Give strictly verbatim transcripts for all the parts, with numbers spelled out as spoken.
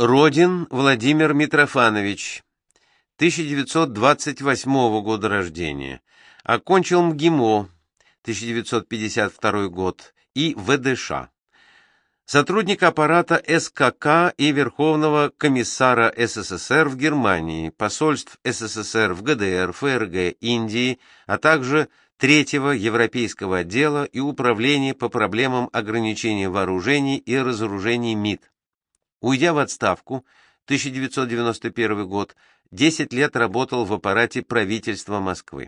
Родин Владимир Митрофанович, тысяча девятьсот двадцать восьмого года рождения, окончил МГИМО, тысяча девятьсот пятьдесят второй год, и ВДШ. Сотрудник аппарата СКК и Верховного комиссара СССР в Германии, посольств СССР в ГДР, ФРГ, Индии, а также Третьего Европейского отдела и Управления по проблемам ограничения вооружений и разоружений МИД. Уйдя в отставку, тысяча девятьсот девяносто первый год, десять лет работал в аппарате правительства Москвы.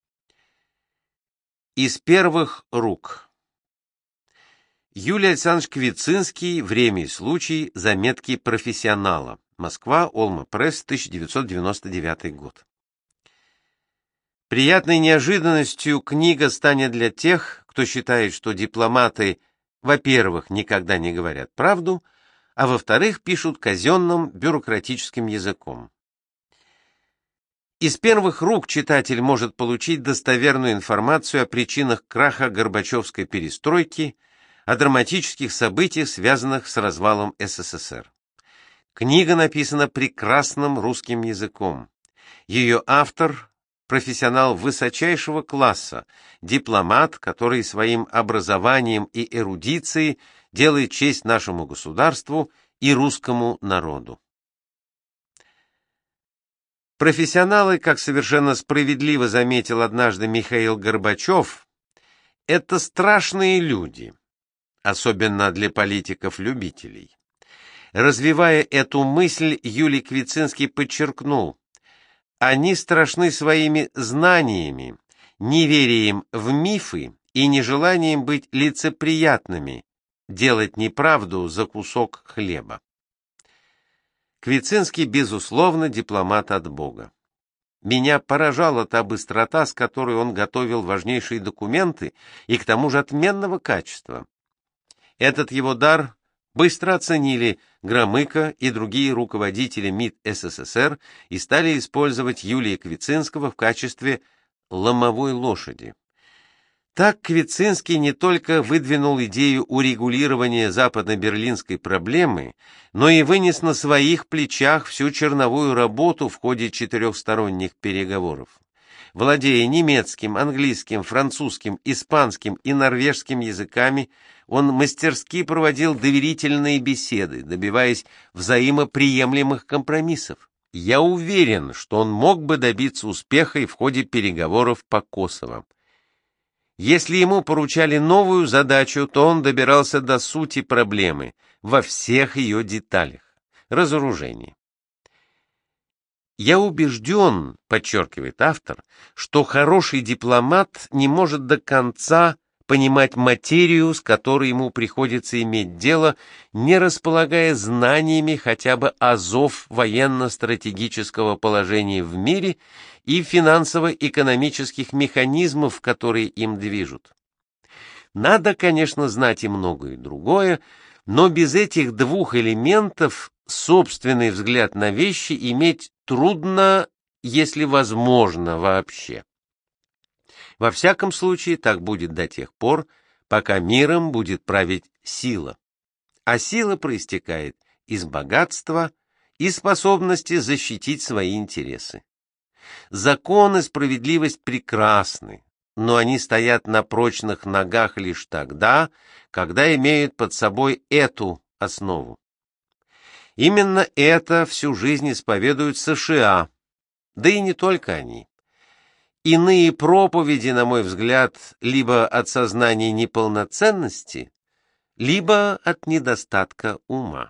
Из первых рук. Юлий Александрович Квицинский. Время и случай. Заметки профессионала. Москва. Олма Пресс. тысяча девятьсот девяносто девятый год. Приятной неожиданностью книга станет для тех, кто считает, что дипломаты, во-первых, никогда не говорят правду, а во-вторых, пишут казенным бюрократическим языком. Из первых рук читатель может получить достоверную информацию о причинах краха Горбачевской перестройки, о драматических событиях, связанных с развалом СССР. Книга написана прекрасным русским языком. Ее автор – профессионал высочайшего класса, дипломат, который своим образованием и эрудицией делает честь нашему государству и русскому народу. Профессионалы, как совершенно справедливо заметил однажды Михаил Горбачев, это страшные люди, особенно для политиков-любителей. Развивая эту мысль, Юлий Квицинский подчеркнул: они страшны своими знаниями, неверием в мифы и нежеланием быть лицеприятными, делать неправду за кусок хлеба. Квицинский, безусловно, дипломат от Бога. Меня поражала та быстрота, с которой он готовил важнейшие документы, и к тому же отменного качества. Этот его дар быстро оценили Громыко и другие руководители МИД СССР и стали использовать Юлия Квицинского в качестве ломовой лошади. Так Квицинский не только выдвинул идею урегулирования западно-берлинской проблемы, но и вынес на своих плечах всю черновую работу в ходе четырехсторонних переговоров. Владея немецким, английским, французским, испанским и норвежским языками, он мастерски проводил доверительные беседы, добиваясь взаимоприемлемых компромиссов. Я уверен, что он мог бы добиться успеха и в ходе переговоров по Косово. Если ему поручали новую задачу, то он добирался до сути проблемы во всех ее деталях. Разоружение. Я убежден, подчеркивает автор, что хороший дипломат не может до конца понимать материю, с которой ему приходится иметь дело, не располагая знаниями хотя бы азов военно-стратегического положения в мире и финансово-экономических механизмов, которые им движут. Надо, конечно, знать и многое другое, но без этих двух элементов собственный взгляд на вещи иметь трудно, если возможно вообще. Во всяком случае, так будет до тех пор, пока миром будет править сила. А сила проистекает из богатства и способности защитить свои интересы. Закон и справедливость прекрасны, но они стоят на прочных ногах лишь тогда, когда имеют под собой эту основу. Именно это всю жизнь исповедуют США, да и не только они. Иные проповеди, на мой взгляд, либо от сознания неполноценности, либо от недостатка ума.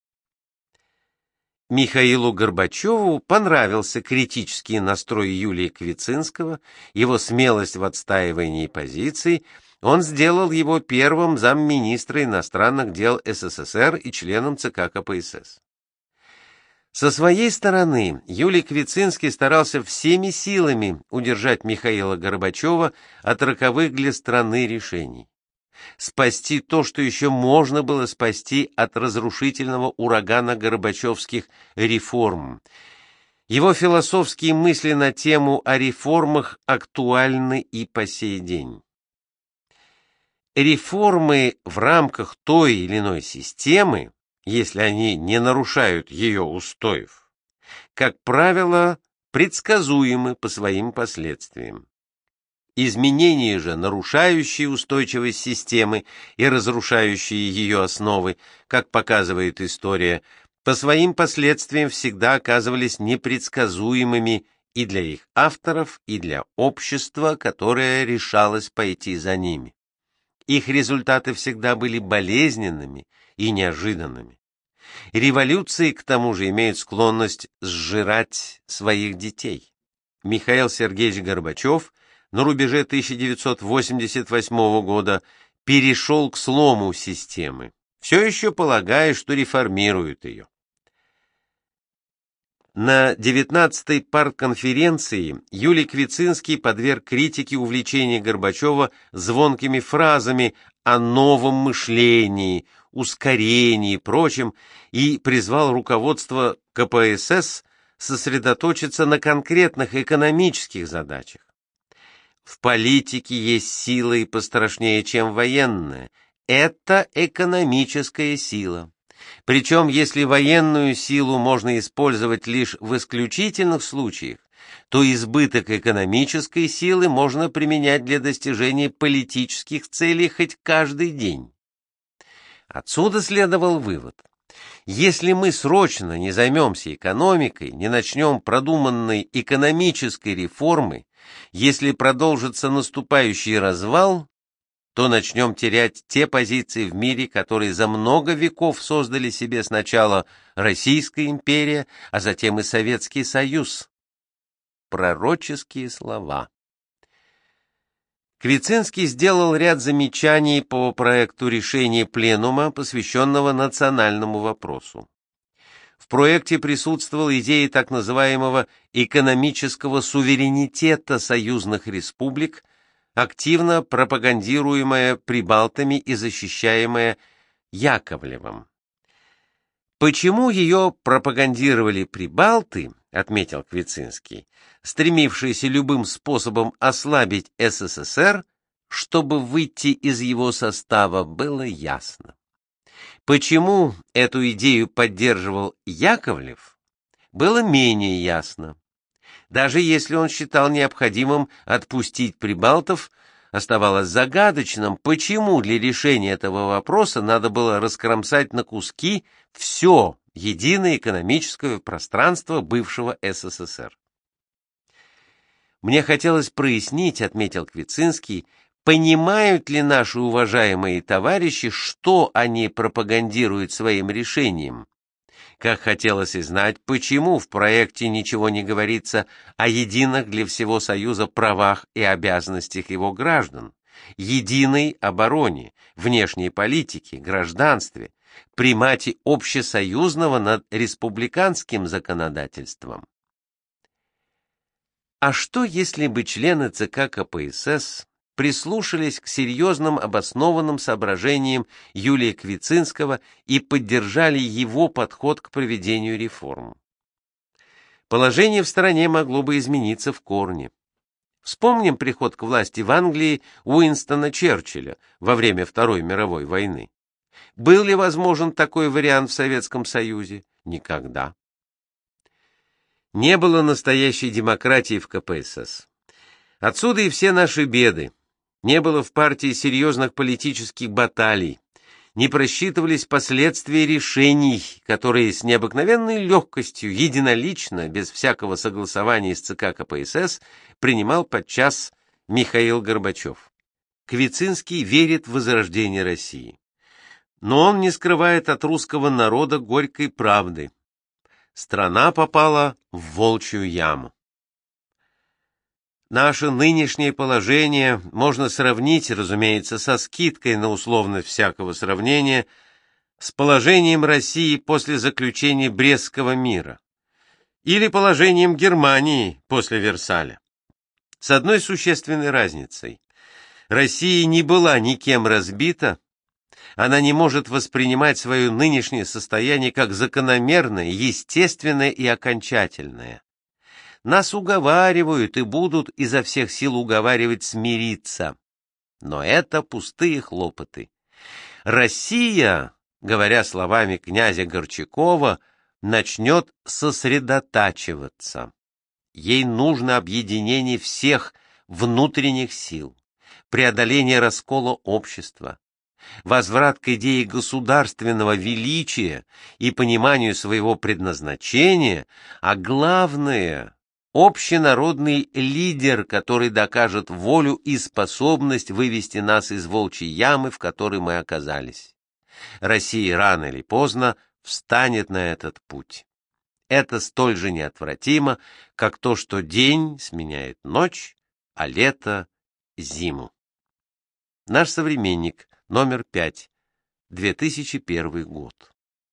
Михаилу Горбачеву понравился критический настрой Юлия Квицинского, его смелость в отстаивании позиций. Он сделал его первым замминистра иностранных дел СССР и членом ЦК КПСС. Со своей стороны Юлий Квицинский старался всеми силами удержать Михаила Горбачева от роковых для страны решений. Спасти то, что еще можно было спасти от разрушительного урагана горбачевских реформ. Его философские мысли на тему о реформах актуальны и по сей день. Реформы в рамках той или иной системы если они не нарушают ее устоев, как правило, предсказуемы по своим последствиям. Изменения же, нарушающие устойчивость системы и разрушающие ее основы, как показывает история, по своим последствиям всегда оказывались непредсказуемыми и для их авторов, и для общества, которое решалось пойти за ними. Их результаты всегда были болезненными и неожиданными. Революции, к тому же, имеют склонность сжирать своих детей. Михаил Сергеевич Горбачев на рубеже тысяча девятьсот восемьдесят восьмого года перешел к слому системы, все еще полагая, что реформирует ее. На девятнадцатой партконференции Юлий Квицинский подверг критике увлечение Горбачева звонкими фразами о новом мышлении, ускорении и прочем и призвал руководство ка пэ эс эс сосредоточиться на конкретных экономических задачах. В политике есть сила и пострашнее, чем военная. Это экономическая сила. Причем, если военную силу можно использовать лишь в исключительных случаях, то избыток экономической силы можно применять для достижения политических целей хоть каждый день. Отсюда следовал вывод. Если мы срочно не займемся экономикой, не начнем продуманной экономической реформы, если продолжится наступающий развал, то начнем терять те позиции в мире, которые за много веков создали себе сначала Российская империя, а затем и Советский Союз. Пророческие слова. Квицинский сделал ряд замечаний по проекту решения Пленума, посвященного национальному вопросу. В проекте присутствовала идея так называемого экономического суверенитета союзных республик, активно пропагандируемая прибалтами и защищаемая Яковлевым. Почему ее пропагандировали прибалты, отметил Квицинский, стремившиеся любым способом ослабить эс эс эс эр, чтобы выйти из его состава, было ясно. Почему эту идею поддерживал Яковлев, было менее ясно. Даже если он считал необходимым отпустить прибалтов, оставалось загадочным, почему для решения этого вопроса надо было раскромсать на куски все единое экономическое пространство бывшего эс эс эс эр. Мне хотелось прояснить, отметил Квицинский, понимают ли наши уважаемые товарищи, что они пропагандируют своим решением. Как хотелось и знать, почему в проекте ничего не говорится о единых для всего Союза правах и обязанностях его граждан, единой обороне, внешней политике, гражданстве, примате общесоюзного над республиканским законодательством. А что, если бы члены ЦК ка пэ эс эс прислушались к серьезным обоснованным соображениям Юлия Квицинского и поддержали его подход к проведению реформ? Положение в стране могло бы измениться в корне. Вспомним приход к власти в Англии Уинстона Черчилля во время Второй мировой войны. Был ли возможен такой вариант в Советском Союзе? Никогда. Не было настоящей демократии в ка пэ эс эс. Отсюда и все наши беды. Не было в партии серьезных политических баталий, не просчитывались последствия решений, которые с необыкновенной легкостью, единолично, без всякого согласования с ЦК ка пэ эс эс, принимал подчас Михаил Горбачев. Квицинский верит в возрождение России. Но он не скрывает от русского народа горькой правды. Страна попала в волчью яму. Наше нынешнее положение можно сравнить, разумеется, со скидкой на условность всякого сравнения, с положением России после заключения Брестского мира или положением Германии после Версаля. С одной существенной разницей. Россия не была никем разбита, она не может воспринимать свое нынешнее состояние как закономерное, естественное и окончательное. Нас уговаривают и будут изо всех сил уговаривать смириться. Но это пустые хлопоты. Россия говоря словами князя Горчакова, начнет сосредотачиваться. Ей нужно объединение всех внутренних сил, преодоление раскола общества, возврат к идее государственного величия и пониманию своего предназначения, а главное — общенародный лидер, который докажет волю и способность вывести нас из волчьей ямы, в которой мы оказались. Россия рано или поздно встанет на этот путь. Это столь же неотвратимо, как то, что день сменяет ночь, а лето — зиму. Наш современник, номер пять, две тысячи первый год.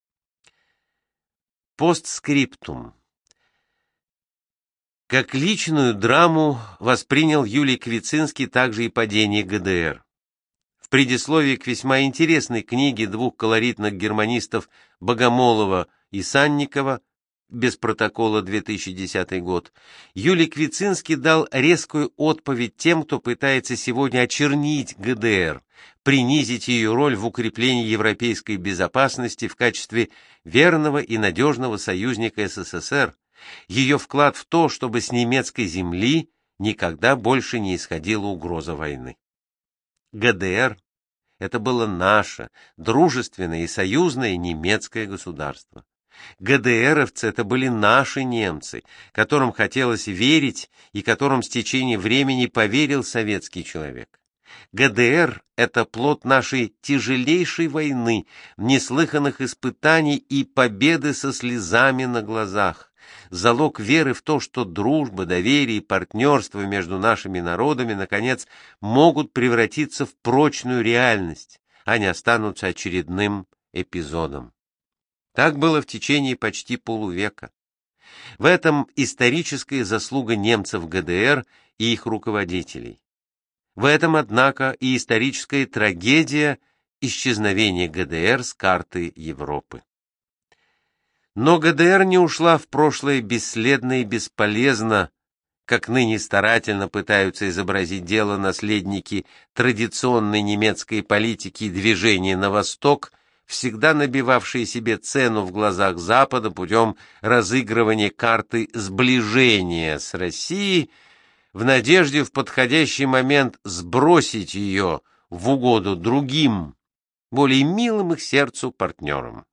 Постскриптум. Как личную драму воспринял Юлий Квицинский также и падение ГДР. В предисловии к весьма интересной книге двух колоритных германистов Богомолова и Санникова «Без протокола, две тысячи десятый год», Юлий Квицинский дал резкую отповедь тем, кто пытается сегодня очернить ГДР, принизить ее роль в укреплении европейской безопасности в качестве верного и надежного союзника СССР, ее вклад в то, чтобы с немецкой земли никогда больше не исходила угроза войны. ГДР — это было наше, дружественное и союзное немецкое государство. ГДРовцы — это были наши немцы, которым хотелось верить и которым с течением времени поверил советский человек. ГДР — это плод нашей тяжелейшей войны, неслыханных испытаний и победы со слезами на глазах, залог веры в то, что дружба, доверие и партнерство между нашими народами, наконец, могут превратиться в прочную реальность, а не останутся очередным эпизодом. Так было в течение почти полувека. В этом историческая заслуга немцев ГДР и их руководителей. В этом, однако, и историческая трагедия исчезновения ГДР с карты Европы. Но ГДР не ушла в прошлое бесследно и бесполезно, как ныне старательно пытаются изобразить дело наследники традиционной немецкой политики и движения на восток, всегда набивавшие себе цену в глазах Запада путем разыгрывания карты сближения с Россией, в надежде в подходящий момент сбросить ее в угоду другим, более милым их сердцу партнерам.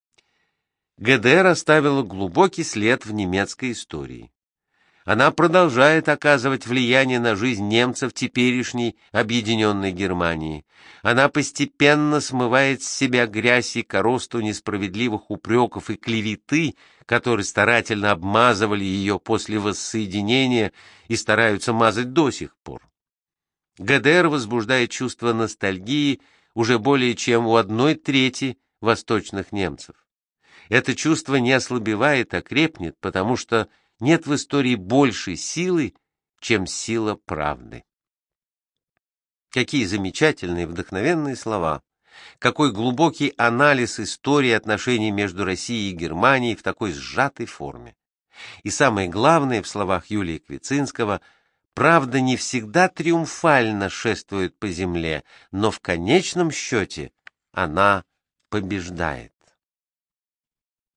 ГДР оставила глубокий след в немецкой истории. Она продолжает оказывать влияние на жизнь немцев теперешней объединенной Германии. Она постепенно смывает с себя грязь и коросту несправедливых упреков и клеветы, которые старательно обмазывали ее после воссоединения и стараются мазать до сих пор. ГДР возбуждает чувство ностальгии уже более чем у одной трети восточных немцев. Это чувство не ослабевает, а крепнет, потому что нет в истории большей силы, чем сила правды. Какие замечательные, вдохновенные слова! Какой глубокий анализ истории отношений между Россией и Германией в такой сжатой форме. И самое главное в словах Юлия Квицинского: правда не всегда триумфально шествует по земле, но в конечном счете она побеждает.